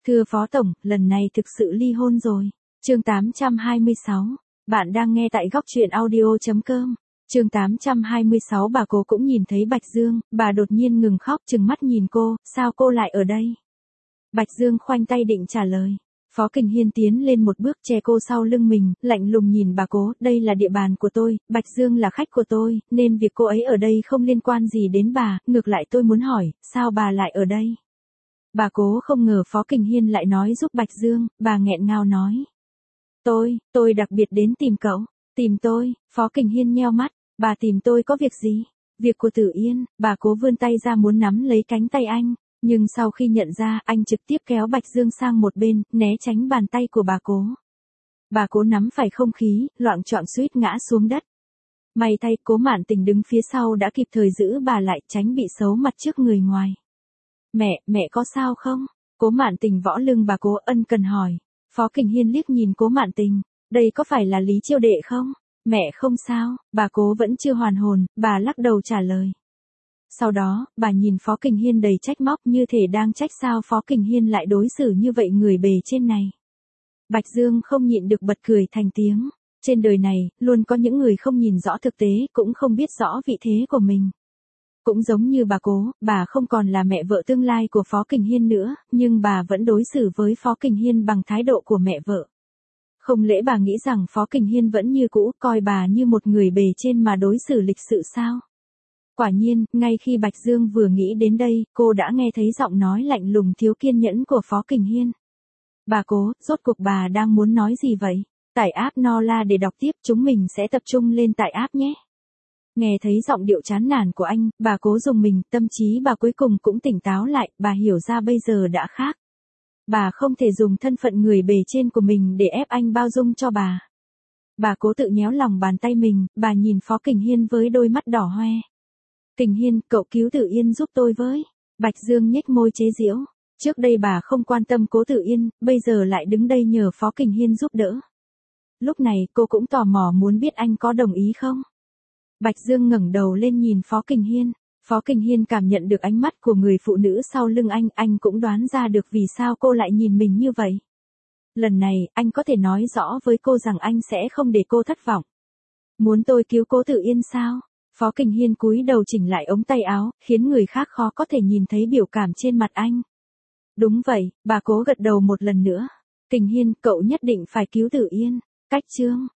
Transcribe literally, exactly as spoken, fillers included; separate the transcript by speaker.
Speaker 1: Thưa Phó Tổng, lần này thực sự ly hôn rồi. Chương tám trăm hai mươi sáu. Bạn đang nghe tại góc truyện audio chấm com. Chương tám trăm hai mươi sáu. Bà Cố cũng nhìn thấy Bạch Dương, bà đột nhiên ngừng khóc, trừng mắt nhìn cô, sao cô lại ở đây? Bạch Dương khoanh tay định trả lời. Phó Kình Hiên tiến lên một bước che cô sau lưng mình, lạnh lùng nhìn bà Cố, đây là địa bàn của tôi, Bạch Dương là khách của tôi, nên việc cô ấy ở đây không liên quan gì đến bà, ngược lại tôi muốn hỏi, sao bà lại ở đây? Bà Cố không ngờ Phó Kình Hiên lại nói giúp Bạch Dương, bà nghẹn ngào nói. Tôi, tôi đặc biệt đến tìm cậu, tìm tôi, Phó Kình Hiên nheo mắt, bà tìm tôi có việc gì? Việc của Tử Yên, bà Cố vươn tay ra muốn nắm lấy cánh tay anh, nhưng sau khi nhận ra anh trực tiếp kéo Bạch Dương sang một bên, né tránh bàn tay của bà Cố. Bà Cố nắm phải không khí, loạng choạng suýt ngã xuống đất. May thay Cố Mạn Tình đứng phía sau đã kịp thời giữ bà lại tránh bị xấu mặt trước người ngoài. Mẹ, mẹ có sao không? Cố Mạn Tình võ lưng bà Cố ân cần hỏi. Phó Kình Hiên liếc nhìn Cố Mạn Tình, đây có phải là Lý Chiêu Đệ không? Mẹ không sao, bà Cố vẫn chưa hoàn hồn, bà lắc đầu trả lời. Sau đó, bà nhìn Phó Kình Hiên đầy trách móc như thể đang trách sao Phó Kình Hiên lại đối xử như vậy người bề trên này. Bạch Dương không nhịn được bật cười thành tiếng. Trên đời này, luôn có những người không nhìn rõ thực tế, cũng không biết rõ vị thế của mình. Cũng giống như bà Cố, bà không còn là mẹ vợ tương lai của Phó Kình Hiên nữa, nhưng bà vẫn đối xử với Phó Kình Hiên bằng thái độ của mẹ vợ. Không lẽ bà nghĩ rằng Phó Kình Hiên vẫn như cũ, coi bà như một người bề trên mà đối xử lịch sự sao? Quả nhiên, ngay khi Bạch Dương vừa nghĩ đến đây, cô đã nghe thấy giọng nói lạnh lùng thiếu kiên nhẫn của Phó Kình Hiên. Bà Cố, rốt cuộc bà đang muốn nói gì vậy? Tải app Nola để đọc tiếp, chúng mình sẽ tập trung lên tải app nhé. Nghe thấy giọng điệu chán nản của anh, bà Cố dùng mình, tâm trí bà cuối cùng cũng tỉnh táo lại, bà hiểu ra bây giờ đã khác. Bà không thể dùng thân phận người bề trên của mình để ép anh bao dung cho bà. Bà Cố tự nhéo lòng bàn tay mình, bà nhìn Phó Kình Hiên với đôi mắt đỏ hoe. Kình Hiên, cậu cứu Tử Yên giúp tôi với. Bạch Dương nhếch môi chế giễu. Trước đây bà không quan tâm Cố Tử Yên, bây giờ lại đứng đây nhờ Phó Kình Hiên giúp đỡ. Lúc này cô cũng tò mò muốn biết anh có đồng ý không? Bạch Dương ngẩng đầu lên nhìn Phó Kình Hiên. Phó Kình Hiên cảm nhận được ánh mắt của người phụ nữ sau lưng anh, anh cũng đoán ra được vì sao cô lại nhìn mình như vậy. Lần này, anh có thể nói rõ với cô rằng anh sẽ không để cô thất vọng. Muốn tôi cứu Cố Tử Yên sao? Phó Kình Hiên cúi đầu chỉnh lại ống tay áo, khiến người khác khó có thể nhìn thấy biểu cảm trên mặt anh. Đúng vậy, bà Cố gật đầu một lần nữa. Kình Hiên, cậu nhất định phải cứu Tử Yên. Cách chương.